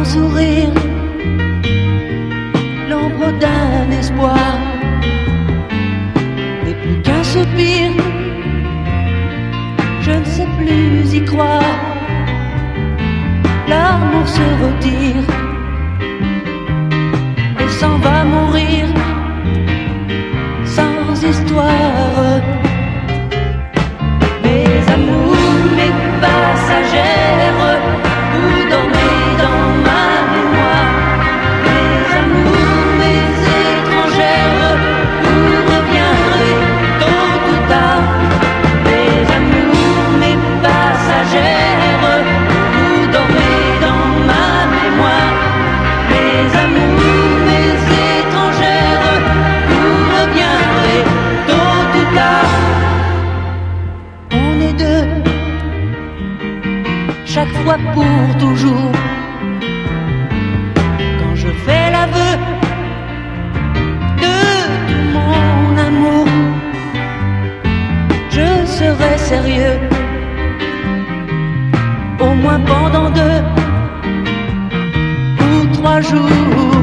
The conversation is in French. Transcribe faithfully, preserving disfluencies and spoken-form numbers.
sourire, l'ombre d'un espoir, n'est plus qu'un soupir, je ne sais plus y croire. L'amour se retire et s'en va mourir sans histoire. Mes amours, mes passagères, vous dormez dans ma mémoire. Mes amours, mes étrangères, vous reviendrez tôt ou tard. Mes amours, mes passagères, vous dormez dans ma mémoire. Mes amours, mes étrangères, vous reviendrez tôt ou tard. On est deux, chaque fois pour toujours. Quand je fais l'aveu de tout mon amour, je serai sérieux, au moins pendant deux ou trois jours.